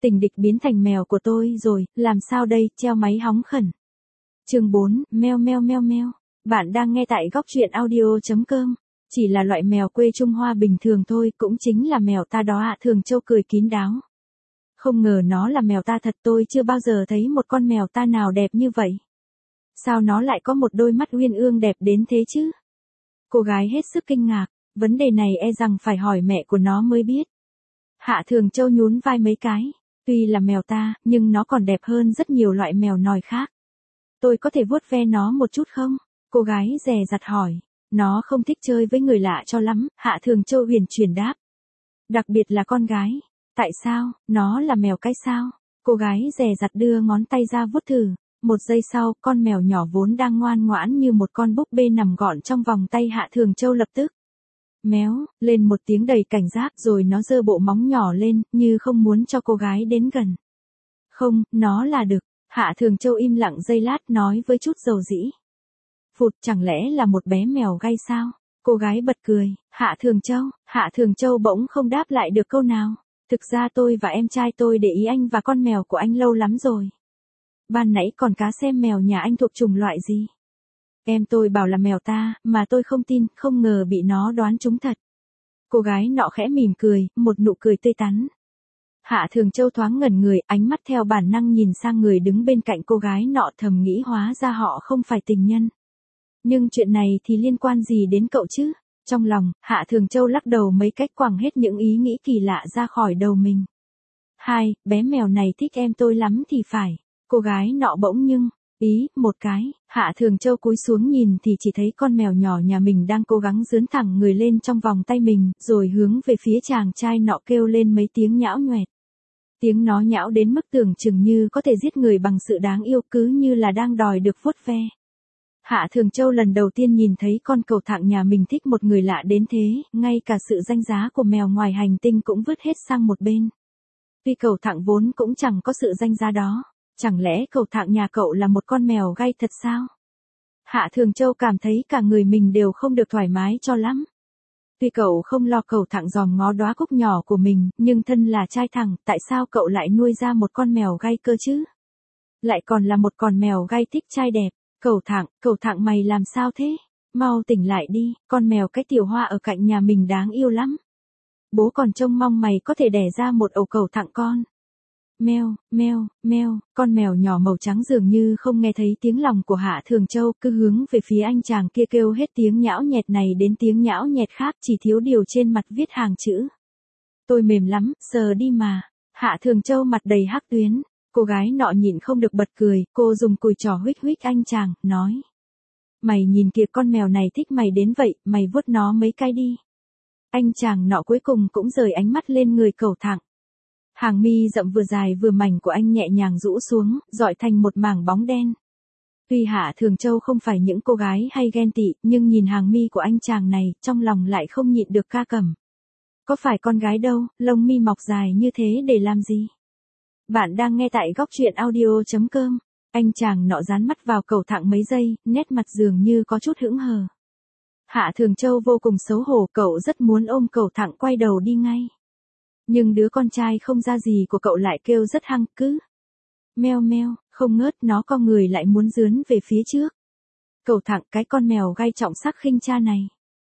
Tình địch biến thành mèo của tôi rồi, làm sao đây, treo máy hóng khẩn. Chương 4, meo meo meo meo. Bạn đang nghe tại góc truyện audio.com. Chỉ là loại mèo quê Trung Hoa bình thường thôi, cũng chính là mèo ta đó ạ. Thường Châu cười kín đáo. Không ngờ nó là mèo ta thật, tôi chưa bao giờ thấy một con mèo ta nào đẹp như vậy. Sao nó lại có một đôi mắt uyên ương đẹp đến thế chứ? Cô gái hết sức kinh ngạc, vấn đề này e rằng phải hỏi mẹ của nó mới biết. Hạ Thường Châu nhún vai mấy cái. Tuy là mèo ta, nhưng nó còn đẹp hơn rất nhiều loại mèo nòi khác. Tôi có thể vuốt ve nó một chút không? Cô gái dè dặt hỏi. Nó không thích chơi với người lạ cho lắm, Hạ Thường Châu huyền chuyển đáp. Đặc biệt là con gái. Tại sao, nó là mèo cái sao? Cô gái dè dặt đưa ngón tay ra vuốt thử. Một giây sau, con mèo nhỏ vốn đang ngoan ngoãn như một con búp bê nằm gọn trong vòng tay Hạ Thường Châu lập tức. Méo, lên một tiếng đầy cảnh giác rồi nó giơ bộ móng nhỏ lên, như không muốn cho cô gái đến gần. Không, nó là đực. Hạ Thường Châu im lặng giây lát nói với chút dầu dĩ. Phụt, chẳng lẽ là một bé mèo gai sao? Cô gái bật cười. Hạ Thường Châu bỗng không đáp lại được câu nào. Thực ra tôi và em trai tôi để ý anh và con mèo của anh lâu lắm rồi. Ban nãy còn cá xem mèo nhà anh thuộc chủng loại gì. Em tôi bảo là mèo ta, mà tôi không tin, không ngờ bị nó đoán trúng thật. Cô gái nọ khẽ mỉm cười, một nụ cười tươi tắn. Hạ Thường Châu thoáng ngẩn người, ánh mắt theo bản năng nhìn sang người đứng bên cạnh cô gái nọ, thầm nghĩ hóa ra họ không phải tình nhân. Nhưng chuyện này thì liên quan gì đến cậu chứ? Trong lòng, Hạ Thường Châu lắc đầu mấy cách quẳng hết những ý nghĩ kỳ lạ ra khỏi đầu mình. Bé mèo này thích em tôi lắm thì phải. Cô gái nọ bỗng nhưng, một cái, Hạ Thường Châu cúi xuống nhìn thì chỉ thấy con mèo nhỏ nhà mình đang cố gắng dướn thẳng người lên trong vòng tay mình, rồi hướng về phía chàng trai nọ kêu lên mấy tiếng nhão nhoẹt. Tiếng nó nhão đến mức tưởng chừng như có thể giết người bằng sự đáng yêu, cứ như là đang đòi được vuốt ve. Hạ Thường Châu lần đầu tiên nhìn thấy con cẩu thạng nhà mình thích một người lạ đến thế, ngay cả sự danh giá của mèo ngoài hành tinh cũng vứt hết sang một bên. Tuy cẩu thạng vốn cũng chẳng có sự danh giá đó. Chẳng lẽ cẩu thạng nhà cậu là một con mèo gai thật sao? Hạ Thường Châu cảm thấy cả người mình đều không được thoải mái cho lắm. Tuy cậu không lo cẩu thạng dòm ngó đóa cúc nhỏ của mình, nhưng thân là trai thẳng, tại sao cậu lại nuôi ra một con mèo gai cơ chứ? Lại còn là một con mèo gai thích trai đẹp. Cẩu thạng mày làm sao thế? Mau tỉnh lại đi, con mèo cái tiểu hoa ở cạnh nhà mình đáng yêu lắm. Bố còn trông mong mày có thể đẻ ra một ổ cẩu thạng con. Meo, meo, meo, con mèo nhỏ màu trắng dường như không nghe thấy tiếng lòng của Hạ Thường Châu, cứ hướng về phía anh chàng kia kêu hết tiếng nhão nhẹt này đến tiếng nhão nhẹt khác, chỉ thiếu điều trên mặt viết hàng chữ. Tôi mềm lắm, sờ đi mà. Hạ Thường Châu mặt đầy hắc tuyến. Cô gái nọ nhịn không được bật cười, cô dùng cùi trỏ huých huých anh chàng, nói. Mày nhìn kìa, con mèo này thích mày đến vậy, mày vuốt nó mấy cái đi. Anh chàng nọ cuối cùng cũng rời ánh mắt lên người cẩu thạng. Hàng mi rậm vừa dài vừa mảnh của anh nhẹ nhàng rũ xuống, dọi thành một mảng bóng đen. Tuy Hạ Thường Châu không phải những cô gái hay ghen tị, nhưng nhìn hàng mi của anh chàng này, trong lòng lại không nhịn được ca cẩm. Có phải con gái đâu, lông mi mọc dài như thế để làm gì? Bạn đang nghe tại góc truyện audio.com. Anh chàng nọ dán mắt vào cẩu thạng mấy giây, nét mặt dường như có chút hững hờ. Hạ Thường Châu vô cùng xấu hổ, cậu rất muốn ôm cẩu thạng quay đầu đi ngay. Nhưng đứa con trai không ra gì của cậu lại kêu rất hăng, cứ meo meo, không ngớt, nó co người lại muốn dướn về phía trước. Cẩu thạng, cái con mèo gai trọng sắc khinh cha này.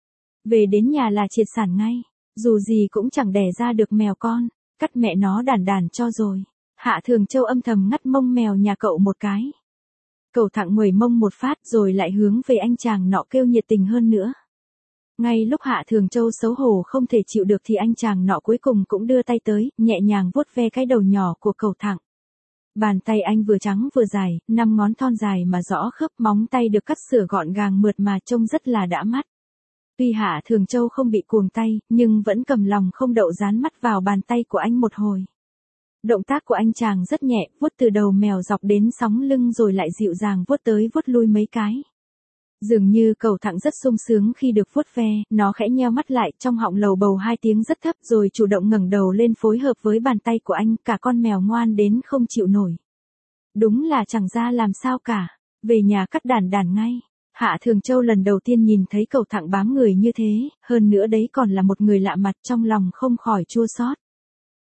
Về đến nhà là triệt sản ngay, dù gì cũng chẳng đẻ ra được mèo con, cắt mẹ nó đàn cho rồi. Hạ Thường Châu âm thầm ngắt mông mèo nhà cậu một cái. Cẩu thạng nguẩy mông một phát rồi lại hướng về anh chàng nọ kêu nhiệt tình hơn nữa. Ngay lúc Hạ Thường Châu xấu hổ không thể chịu được thì anh chàng nọ cuối cùng cũng đưa tay tới, nhẹ nhàng vuốt ve cái đầu nhỏ của cẩu thạng. Bàn tay anh vừa trắng vừa dài, 5 ngón thon dài mà rõ khớp, móng tay được cắt sửa gọn gàng mượt mà trông rất là đã mắt. Tuy Hạ Thường Châu không bị cuồng tay, nhưng vẫn cầm lòng không đậu dán mắt vào bàn tay của anh một hồi. Động tác của anh chàng rất nhẹ, vuốt từ đầu mèo dọc đến sóng lưng rồi lại dịu dàng vuốt tới vuốt lui mấy cái. Dường như cẩu thạng rất sung sướng khi được vuốt ve, nó khẽ nheo mắt lại, trong họng lầu bầu 2 tiếng rất thấp rồi chủ động ngẩng đầu lên phối hợp với bàn tay của anh, cả con mèo ngoan đến không chịu nổi. Đúng là chẳng ra làm sao cả, về nhà cắt đàn ngay. Hạ Thường Châu lần đầu tiên nhìn thấy cẩu thạng bám người như thế, hơn nữa đấy còn là một người lạ mặt, trong lòng không khỏi chua xót.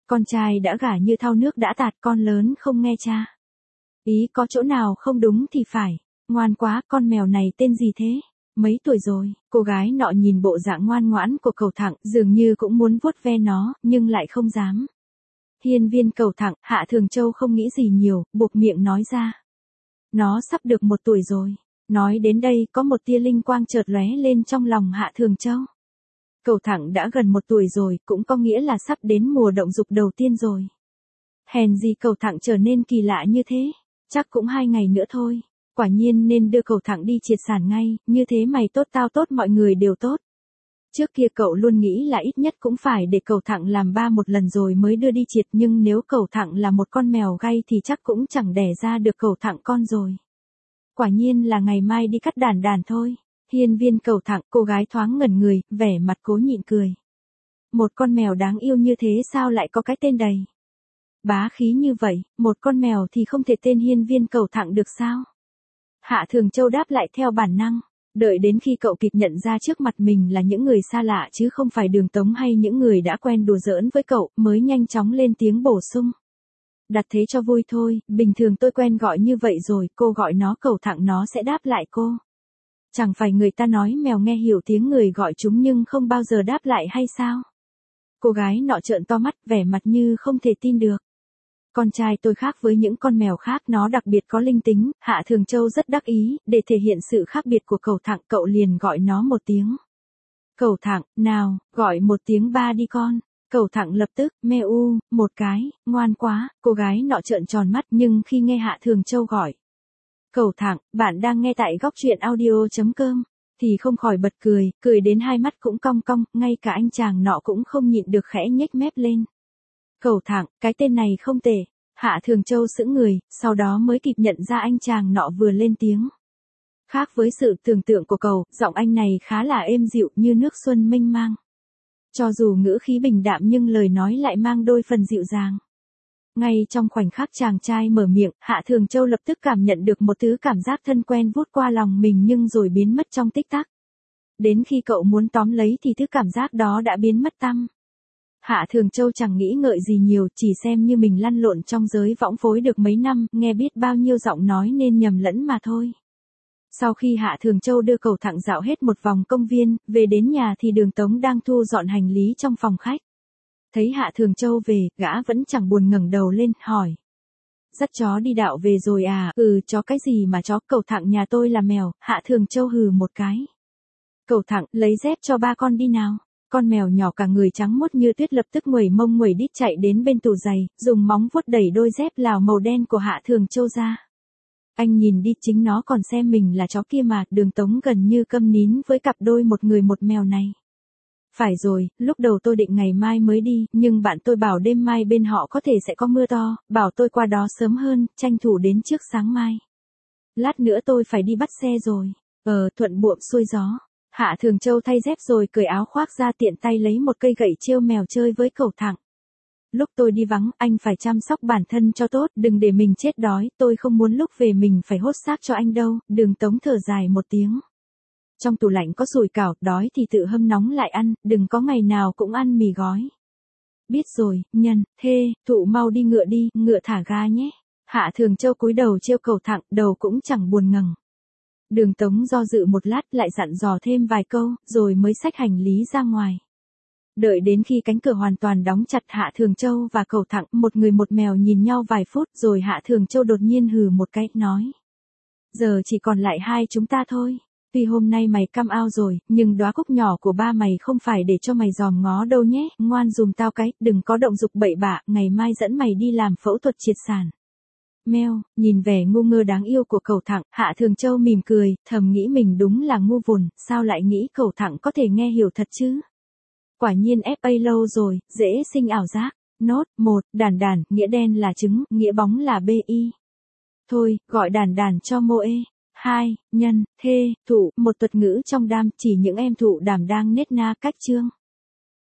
Con trai đã gả như thau nước đã tạt, con lớn không nghe cha. Ý có chỗ nào không đúng thì phải. Ngoan quá, con mèo này tên gì thế? Mấy tuổi rồi? Cô gái nọ nhìn bộ dạng ngoan ngoãn của Cẩu Thẳng, dường như cũng muốn vuốt ve nó, nhưng lại không dám. Hiên viên Cẩu Thẳng, Hạ Thường Châu không nghĩ gì nhiều, buộc miệng nói ra. Nó sắp được 1 tuổi rồi. Nói đến đây có một tia linh quang chợt lóe lên trong lòng Hạ Thường Châu. Cẩu Thẳng đã gần 1 tuổi rồi, cũng có nghĩa là sắp đến mùa động dục đầu tiên rồi. Hèn gì Cẩu Thẳng trở nên kỳ lạ như thế. Chắc cũng 2 ngày nữa thôi. Quả nhiên nên đưa Cẩu Thẳng đi triệt sản ngay, như thế mày tốt tao tốt mọi người đều tốt. Trước kia cậu luôn nghĩ là ít nhất cũng phải để Cẩu Thẳng làm ba một lần rồi mới đưa đi triệt, nhưng nếu Cẩu Thẳng là một con mèo gay thì chắc cũng chẳng đẻ ra được Cẩu Thẳng con rồi. Quả nhiên là ngày mai đi cắt đàn đàn thôi. Hiên viên Cẩu Thẳng, cô gái thoáng ngẩn người, vẻ mặt cố nhịn cười. Một con mèo đáng yêu như thế sao lại có cái tên đầy bá khí như vậy, một con mèo thì không thể tên hiên viên Cẩu Thẳng được sao? Hạ Thường Châu đáp lại theo bản năng, đợi đến khi cậu kịp nhận ra trước mặt mình là những người xa lạ chứ không phải Đường Tống hay những người đã quen đùa giỡn với cậu, mới nhanh chóng lên tiếng bổ sung. Đặt thế cho vui thôi, bình thường tôi quen gọi như vậy rồi, cô gọi nó Cẩu Thẳng nó sẽ đáp lại cô. Chẳng phải người ta nói mèo nghe hiểu tiếng người gọi chúng nhưng không bao giờ đáp lại hay sao? Cô gái nọ trợn to mắt, vẻ mặt như không thể tin được. Con trai tôi khác với những con mèo khác, nó đặc biệt có linh tính. Hạ Thường Châu rất đắc ý, để thể hiện sự khác biệt của Cẩu Thẳng, cậu liền gọi nó một tiếng. Cẩu Thẳng, nào, gọi một tiếng ba đi con. Cẩu Thẳng lập tức, meo, một cái, ngoan quá, cô gái nọ trợn tròn mắt nhưng khi nghe Hạ Thường Châu gọi. Cẩu Thẳng, bạn đang nghe tại góc truyện audio.com, thì không khỏi bật cười, cười đến hai mắt cũng cong cong, ngay cả anh chàng nọ cũng không nhịn được khẽ nhếch mép lên. Cẩu Thẳng, cái tên này không tệ. Hạ Thường Châu sững người, sau đó mới kịp nhận ra anh chàng nọ vừa lên tiếng. Khác với sự tưởng tượng của cậu, giọng anh này khá là êm dịu như nước xuân mênh mang. Cho dù ngữ khí bình đạm nhưng lời nói lại mang đôi phần dịu dàng. Ngay trong khoảnh khắc chàng trai mở miệng, Hạ Thường Châu lập tức cảm nhận được một thứ cảm giác thân quen vút qua lòng mình nhưng rồi biến mất trong tích tắc. Đến khi cậu muốn tóm lấy thì thứ cảm giác đó đã biến mất tăm. Hạ Thường Châu chẳng nghĩ ngợi gì nhiều, chỉ xem như mình lăn lộn trong giới võng phối được mấy năm, nghe biết bao nhiêu giọng nói nên nhầm lẫn mà thôi. Sau khi Hạ Thường Châu đưa Cẩu Thẳng dạo hết một vòng công viên, về đến nhà thì Đường Tống đang thu dọn hành lý trong phòng khách. Thấy Hạ Thường Châu về, gã vẫn chẳng buồn ngẩng đầu lên, hỏi. Dắt chó đi đạo về rồi à? Ừ, chó cái gì mà chó, Cẩu Thẳng nhà tôi là mèo. Hạ Thường Châu hừ một cái. Cẩu Thẳng, lấy dép cho ba con đi nào. Con mèo nhỏ cả người trắng muốt như tuyết lập tức nguẩy mông nguẩy đít chạy đến bên tủ giày, dùng móng vuốt đẩy đôi dép lào màu đen của Hạ Thường Châu ra. Anh nhìn đi, chính nó còn xem mình là chó kia mà. Đường Tống gần như câm nín với cặp đôi một người một mèo này. Phải rồi, lúc đầu tôi định ngày mai mới đi, nhưng bạn tôi bảo đêm mai bên họ có thể sẽ có mưa to, bảo tôi qua đó sớm hơn, tranh thủ đến trước sáng mai. Lát nữa tôi phải đi bắt xe rồi. Thuận buồm xuôi gió. Hạ Thường Châu thay dép rồi cởi áo khoác ra, tiện tay lấy một cây gậy trêu mèo chơi với Cẩu Thẳng. Lúc tôi đi vắng, anh phải chăm sóc bản thân cho tốt, đừng để mình chết đói, tôi không muốn lúc về mình phải hốt xác cho anh đâu. Đường Tống thở dài một tiếng. Trong tủ lạnh có sủi cảo, đói thì tự hâm nóng lại ăn, đừng có ngày nào cũng ăn mì gói. Biết rồi, Nhân, Thê, Thụ mau đi ngựa đi, ngựa thả ga nhé. Hạ Thường Châu cúi đầu trêu Cẩu Thẳng, đầu cũng chẳng buồn ngẩng. Đường Tống do dự một lát lại dặn dò thêm vài câu, rồi mới xách hành lý ra ngoài. Đợi đến khi cánh cửa hoàn toàn đóng chặt, Hạ Thường Châu và Cẩu Thẳng, một người một mèo nhìn nhau vài phút rồi Hạ Thường Châu đột nhiên hừ một cái, nói. Giờ chỉ còn lại hai chúng ta thôi. Tuy hôm nay mày cam ao rồi, nhưng đóa cúc nhỏ của ba mày không phải để cho mày dòm ngó đâu nhé, ngoan dùm tao cái, đừng có động dục bậy bạ, ngày mai dẫn mày đi làm phẫu thuật triệt sản. Meo, nhìn vẻ ngu ngơ đáng yêu của Cẩu Thẳng, Hạ Thường Châu mỉm cười, thầm nghĩ mình đúng là ngu vùn, sao lại nghĩ Cẩu Thẳng có thể nghe hiểu thật chứ? Quả nhiên FA lâu rồi, dễ sinh ảo giác. Nốt, 1, đàn đàn, nghĩa đen là trứng, nghĩa bóng là BI. Thôi, gọi đàn đàn cho Moe. 2, Nhân, Thê, Thụ, một thuật ngữ trong đam, chỉ những em thụ đàm đang nết na cách chương.